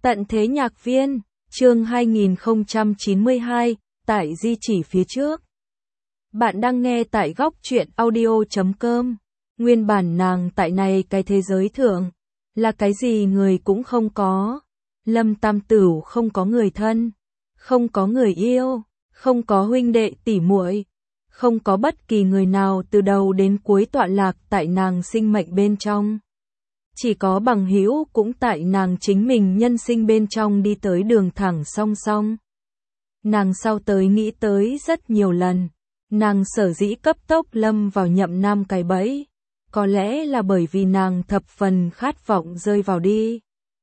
Tận thế nhạc viên, chương 2092, tại di chỉ phía trước. Bạn đang nghe tại góc truyện audio.com. Nguyên bản nàng tại này cái thế giới thượng, là cái gì người cũng không có. Lâm Tam Tửu không có người thân, không có người yêu, không có huynh đệ tỷ muội, không có bất kỳ người nào từ đầu đến cuối tọa lạc tại nàng sinh mệnh bên trong. Chỉ có bằng hữu cũng tại nàng chính mình nhân sinh bên trong đi tới đường thẳng song song. Nàng sau tới nghĩ tới rất nhiều lần, nàng sở dĩ cấp tốc lâm vào nhậm nam cái bẫy, có lẽ là bởi vì nàng thập phần khát vọng rơi vào đi.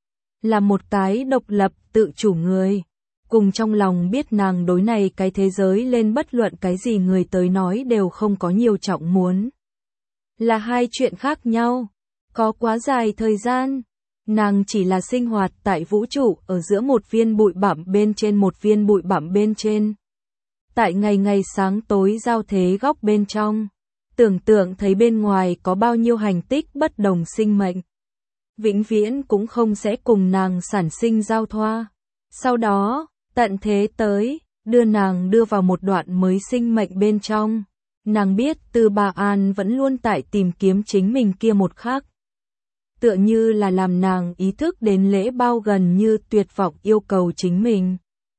Là một cái độc lập tự chủ người, cùng trong lòng biết nàng đối này cái thế giới lên bất luận cái gì người tới nói đều không có nhiều trọng muốn. Là hai chuyện khác nhau. Có quá dài thời gian, nàng chỉ là sinh hoạt tại vũ trụ ở giữa một viên bụi bặm bên trên một viên bụi bặm bên trên. Tại ngày ngày sáng tối giao thế góc bên trong, tưởng tượng thấy bên ngoài có bao nhiêu hành tích bất đồng sinh mệnh. Vĩnh viễn cũng không sẽ cùng nàng sản sinh giao thoa. Sau đó, tận thế tới, đưa nàng đưa vào một đoạn mới sinh mệnh bên trong. Nàng biết Tư Ba An vẫn luôn tại tìm kiếm chính mình kia một khắc. Tựa như là làm nàng ý thức đến lễ bao gần như tuyệt vọng yêu cầu chính mình.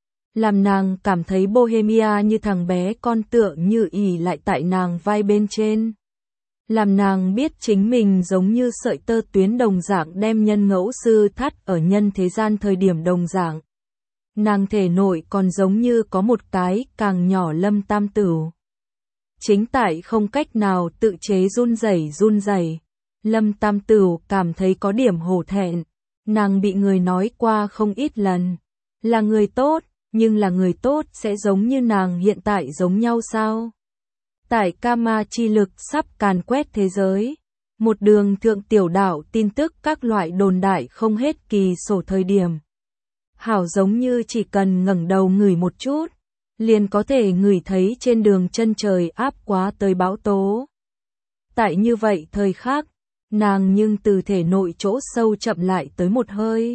Làm nàng cảm thấy Bohemia như thằng bé con tựa như ỉ lại tại nàng vai bên trên. Làm nàng biết chính mình giống như sợi tơ tuyến đồng dạng đem nhân ngẫu sư thắt ở nhân thế gian thời điểm đồng dạng. Nàng thể nội còn giống như có một cái càng nhỏ Lâm Tam Tửu. Chính tại không cách nào tự chế run rẩy. Lâm Tam Tửu cảm thấy có điểm hổ thẹn, nàng bị người nói qua không ít lần, là người tốt, nhưng là người tốt sẽ giống như nàng hiện tại giống nhau sao? Tại Kama chi lực sắp càn quét thế giới, một đường thượng tiểu đảo tin tức các loại đồn đại không hết kỳ sổ thời điểm. Hảo giống như chỉ cần ngẩng đầu ngửi một chút, liền có thể ngửi thấy trên đường chân trời áp quá tới bão tố. Tại như vậy thời khắc, nàng nhưng từ thể nội chỗ sâu chậm lại tới một hơi.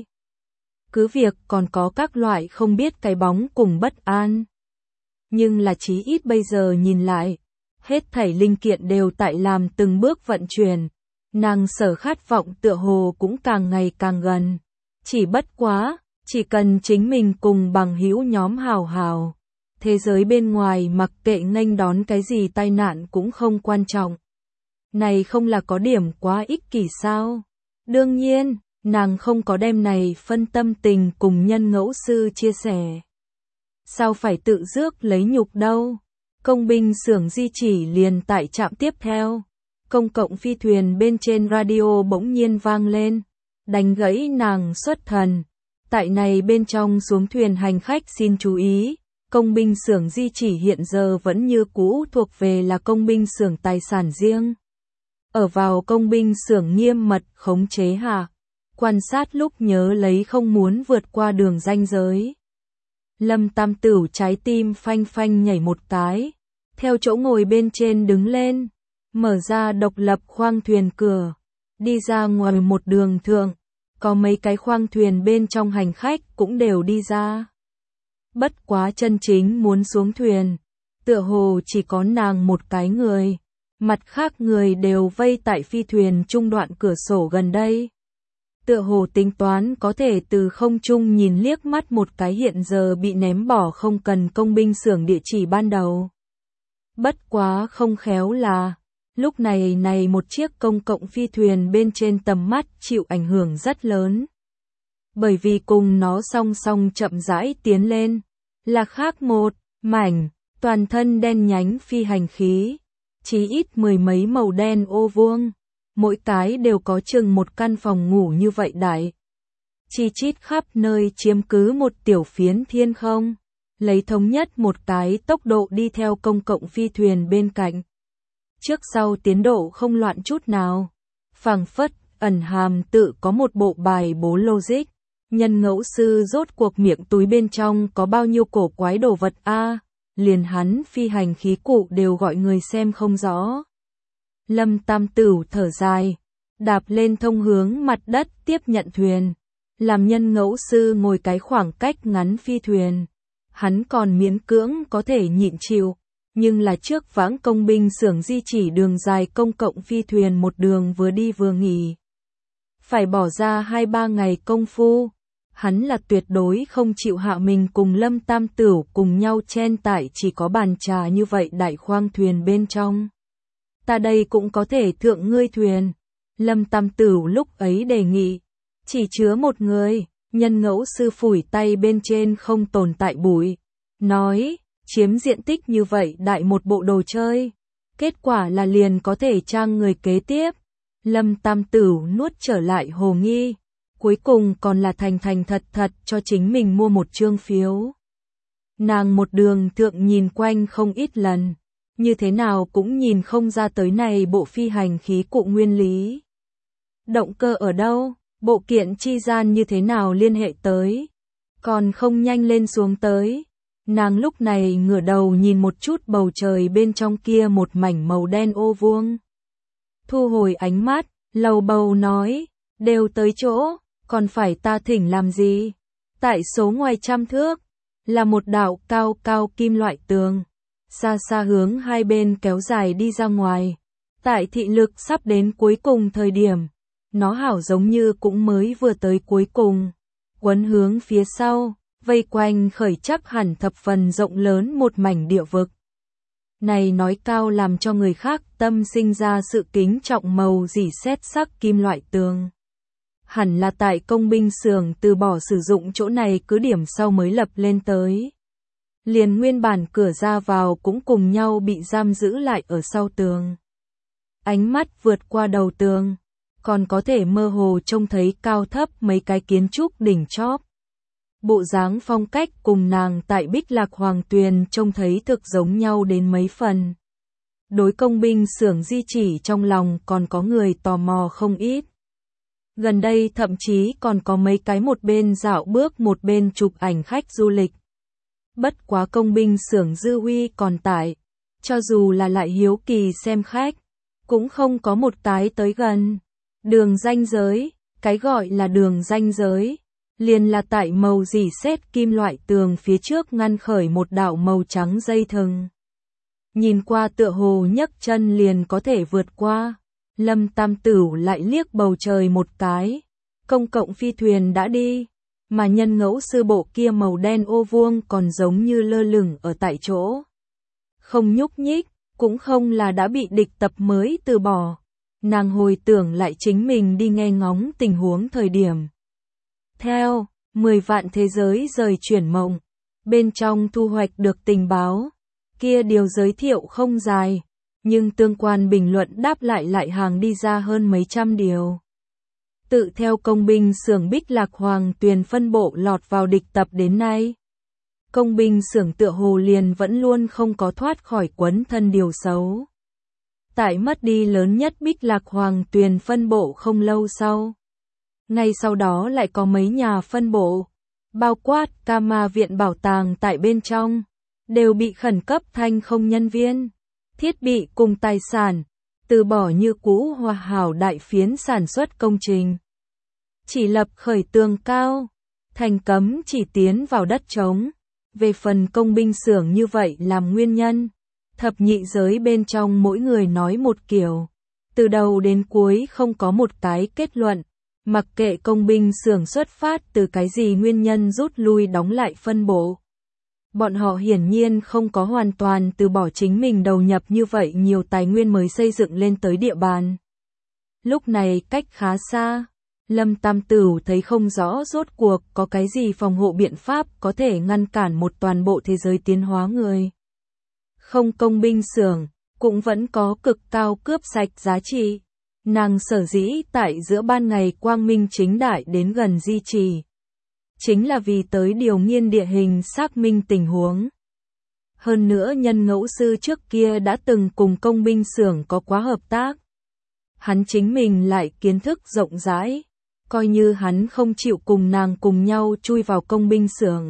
Cứ việc còn có các loại không biết cái bóng cùng bất an. Nhưng là chí ít bây giờ nhìn lại, hết thảy linh kiện đều tại làm từng bước vận chuyển. Nàng sở khát vọng tựa hồ cũng càng ngày càng gần. Chỉ bất quá, chỉ cần chính mình cùng bằng hữu nhóm hào hào. Thế giới bên ngoài mặc kệ nghênh đón cái gì tai nạn cũng không quan trọng. Này không là có điểm quá ích kỷ sao? Đương nhiên, nàng không có đem này phân tâm tình cùng nhân ngẫu sư chia sẻ. Sao phải tự rước lấy nhục đâu? Công binh xưởng di chỉ liền tại trạm tiếp theo. Công cộng phi thuyền bên trên radio bỗng nhiên vang lên, đánh gãy nàng xuất thần. Tại này bên trong xuống thuyền hành khách xin chú ý. Công binh xưởng di chỉ hiện giờ vẫn như cũ thuộc về là công binh xưởng tài sản riêng. Ở vào công binh xưởng nghiêm mật khống chế hạ, quan sát lúc nhớ lấy không muốn vượt qua đường ranh giới. Lâm Tam Tửu trái tim phanh phanh nhảy một cái, theo chỗ ngồi bên trên đứng lên, mở ra độc lập khoang thuyền cửa, đi ra ngoài một đường thượng, có mấy cái khoang thuyền bên trong hành khách cũng đều đi ra. Bất quá chân chính muốn xuống thuyền, tựa hồ chỉ có nàng một cái người. Mặt khác người đều vây tại phi thuyền trung đoạn cửa sổ gần đây. Tựa hồ tính toán có thể từ không trung nhìn liếc mắt một cái hiện giờ bị ném bỏ không cần công binh xưởng địa chỉ ban đầu. Bất quá không khéo là, lúc này một chiếc công cộng phi thuyền bên trên tầm mắt chịu ảnh hưởng rất lớn. Bởi vì cùng nó song song chậm rãi tiến lên, là khác một mảnh, toàn thân đen nhánh phi hành khí. Chí ít mười mấy màu đen ô vuông, mỗi cái đều có chừng một căn phòng ngủ như vậy đại. Chi chít khắp nơi chiếm cứ một tiểu phiến thiên không, lấy thống nhất một cái tốc độ đi theo công cộng phi thuyền bên cạnh. Trước sau tiến độ không loạn chút nào, phảng phất, ẩn hàm tự có một bộ bài bố logic. Nhân ngẫu sư rốt cuộc miệng túi bên trong có bao nhiêu cổ quái đồ vật a? Liền hắn phi hành khí cụ đều gọi người xem không rõ. Lâm Tam Tửu thở dài, đạp lên thông hướng mặt đất tiếp nhận thuyền. làm nhân ngẫu sư ngồi cái khoảng cách ngắn phi thuyền. Hắn còn miễn cưỡng có thể nhịn chịu, nhưng là trước vãng công binh xưởng di chỉ đường dài công cộng phi thuyền một đường vừa đi vừa nghỉ. Phải bỏ ra 2-3 ngày công phu. Hắn là tuyệt đối không chịu hạ mình cùng Lâm Tam Tửu cùng nhau chen tại chỉ có bàn trà như vậy đại khoang thuyền bên trong. Ta đây cũng có thể thượng ngươi thuyền. Lâm Tam Tửu lúc ấy đề nghị. Chỉ chứa một người, nhân ngẫu sư phủi tay bên trên không tồn tại bụi. Nói, chiếm diện tích như vậy đại một bộ đồ chơi. Kết quả là liền có thể trang người kế tiếp. Lâm Tam Tửu nuốt trở lại hồ nghi. Cuối cùng còn là thành thật thật cho chính mình mua một chương phiếu. Nàng một đường thượng nhìn quanh không ít lần. Như thế nào cũng nhìn không ra tới này bộ phi hành khí cụ nguyên lý. Động cơ ở đâu? Bộ kiện chi gian như thế nào liên hệ tới? Còn không nhanh lên xuống tới. Nàng lúc này ngửa đầu nhìn một chút bầu trời bên trong kia một mảnh màu đen ô vuông. Thu hồi ánh mắt, lầu bầu nói, đều tới chỗ, còn phải ta thỉnh làm gì? Tại số ngoài 100 thước, là một đạo cao cao kim loại tường. Xa xa hướng hai bên kéo dài đi ra ngoài. Tại thị lực sắp đến cuối cùng thời điểm. Nó hảo giống như cũng mới vừa tới cuối cùng. Quấn hướng phía sau, vây quanh khởi chắc hẳn thập phần rộng lớn một mảnh địa vực. Này nói cao làm cho người khác tâm sinh ra sự kính trọng màu dỉ sét sắc kim loại tường. Hẳn là tại công binh xưởng từ bỏ sử dụng chỗ này cứ điểm sau mới lập lên tới. Liền nguyên bản cửa ra vào cũng cùng nhau bị giam giữ lại ở sau tường. Ánh mắt vượt qua đầu tường, còn có thể mơ hồ trông thấy cao thấp mấy cái kiến trúc đỉnh chóp. Bộ dáng phong cách cùng nàng tại Bích Lạc Hoàng Tuyền trông thấy thực giống nhau đến mấy phần. Đối công binh xưởng di chỉ trong lòng còn có người tò mò không ít. Gần đây thậm chí còn có mấy cái một bên dạo bước một bên chụp ảnh khách du lịch. Bất quá công binh xưởng dư huy còn tại, cho dù là lại hiếu kỳ xem khách, cũng không có một cái tới gần. Đường ranh giới, cái gọi là đường ranh giới, liền là tại màu dỉ sét kim loại tường phía trước ngăn khởi một đạo màu trắng dây thừng. Nhìn qua tựa hồ nhấc chân liền có thể vượt qua. Lâm Tam Tửu lại liếc bầu trời một cái. Công cộng phi thuyền đã đi, mà nhân ngẫu sư bộ kia màu đen ô vuông còn giống như lơ lửng ở tại chỗ. Không nhúc nhích, cũng không là đã bị địch tập mới từ bỏ. Nàng hồi tưởng lại chính mình đi nghe ngóng tình huống thời điểm. Theo 10 vạn thế giới rời chuyển mộng, bên trong thu hoạch được tình báo, kia điều giới thiệu không dài, nhưng tương quan bình luận đáp lại hàng đi ra hơn mấy trăm điều. Tự theo công binh xưởng Bích Lạc Hoàng Tuyền phân bộ lọt vào địch tập đến nay. Công binh xưởng tựa hồ liền vẫn luôn không có thoát khỏi quấn thân điều xấu. Tại mất đi lớn nhất Bích Lạc Hoàng Tuyền phân bộ không lâu sau. Ngay sau đó lại có mấy nhà phân bộ, bao quát Kama viện bảo tàng tại bên trong, đều bị khẩn cấp thanh không nhân viên, thiết bị cùng tài sản, từ bỏ như cũ hòa hảo đại phiến sản xuất công trình. Chỉ lập khởi tường cao, thành cấm chỉ tiến vào đất trống. Về phần công binh xưởng như vậy làm nguyên nhân, thập nhị giới bên trong mỗi người nói một kiểu, từ đầu đến cuối không có một cái kết luận, mặc kệ công binh xưởng xuất phát từ cái gì nguyên nhân rút lui đóng lại phân bộ. Bọn họ hiển nhiên không có hoàn toàn từ bỏ chính mình đầu nhập như vậy nhiều tài nguyên mới xây dựng lên tới địa bàn. Lúc này cách khá xa, Lâm Tam Tửu thấy không rõ rốt cuộc có cái gì phòng hộ biện pháp có thể ngăn cản một toàn bộ thế giới tiến hóa người. Không công binh xưởng, cũng vẫn có cực cao cướp sạch giá trị. Nàng sở dĩ tại giữa ban ngày quang minh chính đại đến gần di trì. Chính là vì tới điều nghiên địa hình xác minh tình huống. Hơn nữa nhân ngẫu sư trước kia đã từng cùng công binh xưởng có quá hợp tác. Hắn chính mình lại kiến thức rộng rãi. Coi như hắn không chịu cùng nàng cùng nhau chui vào công binh xưởng.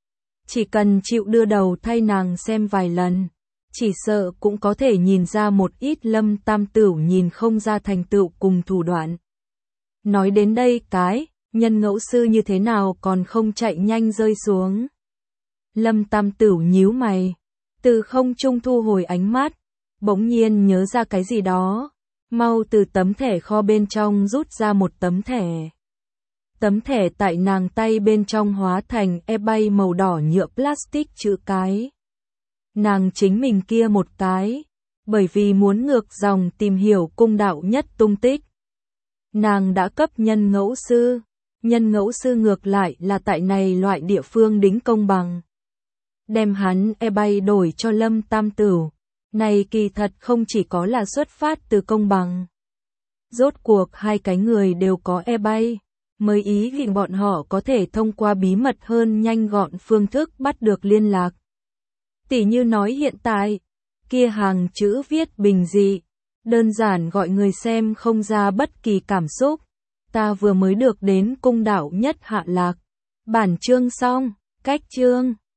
Chỉ cần chịu đưa đầu thay nàng xem vài lần. Chỉ sợ cũng có thể nhìn ra một ít Lâm Tam Tửu nhìn không ra thành tựu cùng thủ đoạn. Nói đến đây cái, nhân ngẫu sư như thế nào còn không chạy nhanh rơi xuống. Lâm Tam Tửu nhíu mày, từ không trung thu hồi ánh mắt, bỗng nhiên nhớ ra cái gì đó, mau từ tấm thẻ kho bên trong rút ra một tấm thẻ. Tấm thẻ tại nàng tay bên trong hóa thành eBay màu đỏ nhựa plastic chữ cái. Nàng chính mình kia một cái, bởi vì muốn ngược dòng tìm hiểu cung đạo nhất tung tích. Nàng đã cấp nhân ngẫu sư ngược lại là tại này loại địa phương đính công bằng. Đem hắn eBay đổi cho Lâm Tam Tửu, này kỳ thật không chỉ có là xuất phát từ công bằng. Rốt cuộc hai cái người đều có eBay, mới ý định bọn họ có thể thông qua bí mật hơn nhanh gọn phương thức bắt được liên lạc. Tỉ như nói hiện tại, kia hàng chữ viết bình dị, đơn giản gọi người xem không ra bất kỳ cảm xúc. Ta vừa mới được đến cung đạo nhất hạ lạc. Bản chương xong, cách chương.